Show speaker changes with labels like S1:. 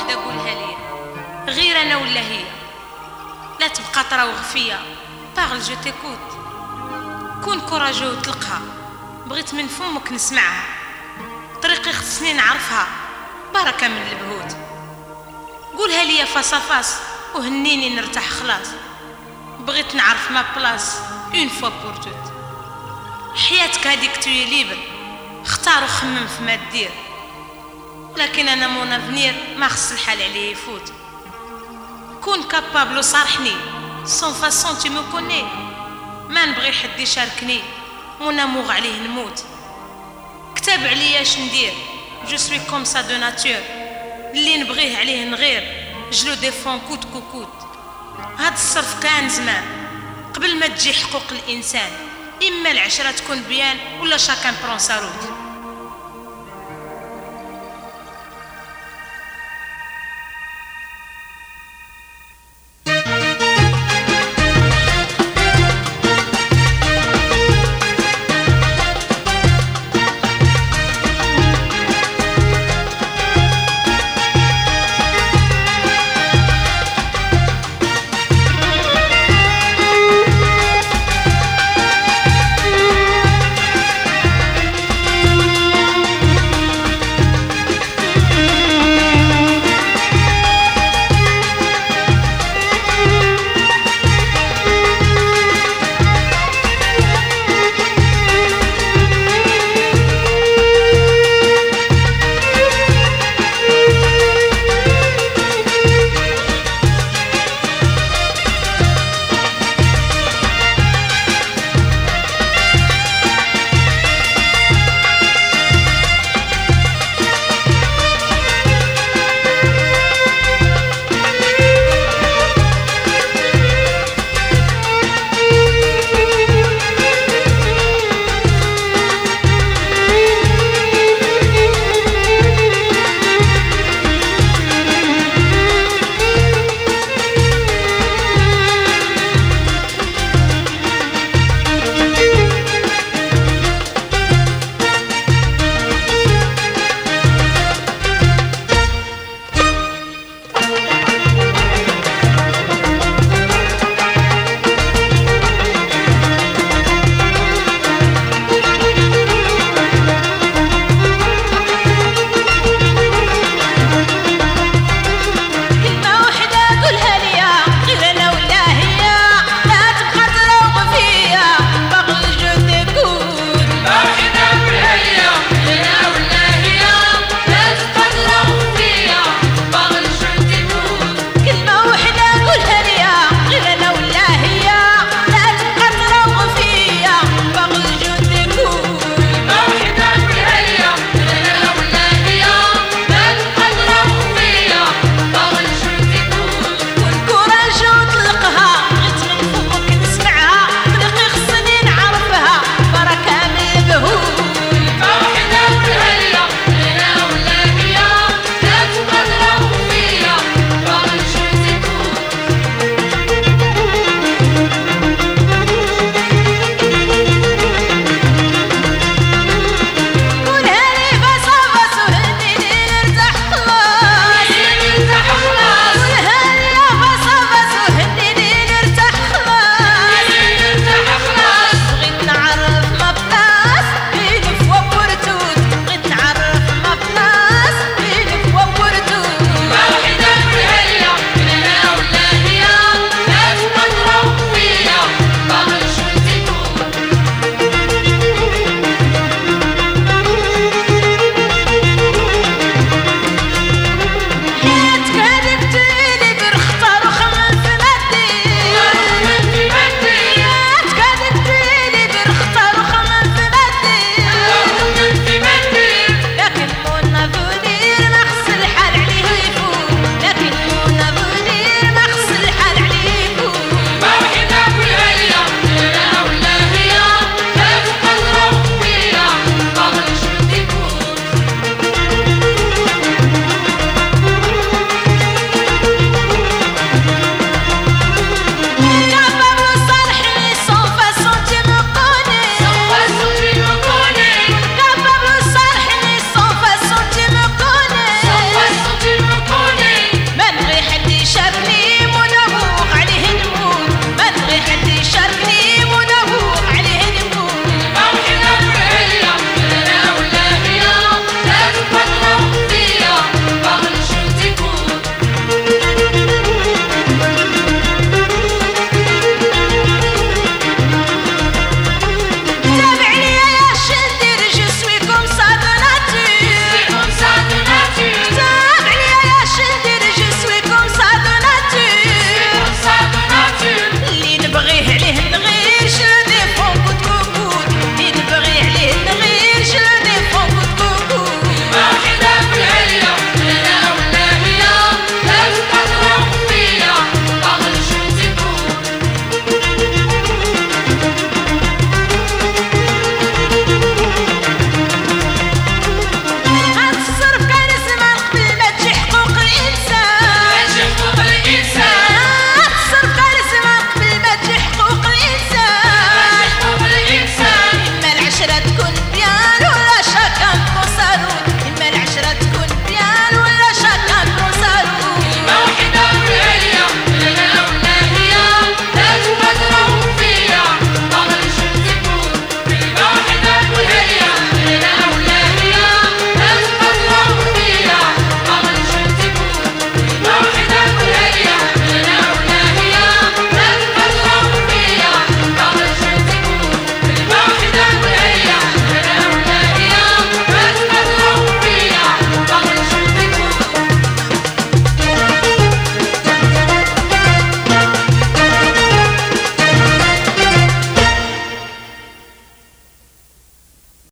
S1: وحده قولها لي، غير انا ولا هي؟ لا تبقى تراوغ فيا، بارل جو تيكوت. كون كوراجو وطلقها، بغيت من فمك نسمعها، طريقي خصني نعرفها، بركه من البهوت. قولها لي فاس فاس وهنيني نرتاح خلاص. بغيت نعرف ما بلاص اون فوا بور توت. حياتك هذيك توي ليبر، اختار وخمم فما دير، لكن انا مون افنير ما خص الحال عليه يفوت. كون كابابل وصارحني سون فاسون تي مو كوني، ما نبغي حد يشاركني مون اموغ عليه نموت. كتاب عليا اش ندير، جو سوي كوم سا دو ناتور، اللي نبغيه عليه نغير، جلو ديفون كوت كوكوت. هاد الصرف كان زمان قبل ما تجي حقوق الانسان، اما العشره تكون بيان ولا شاكان برون سا روت.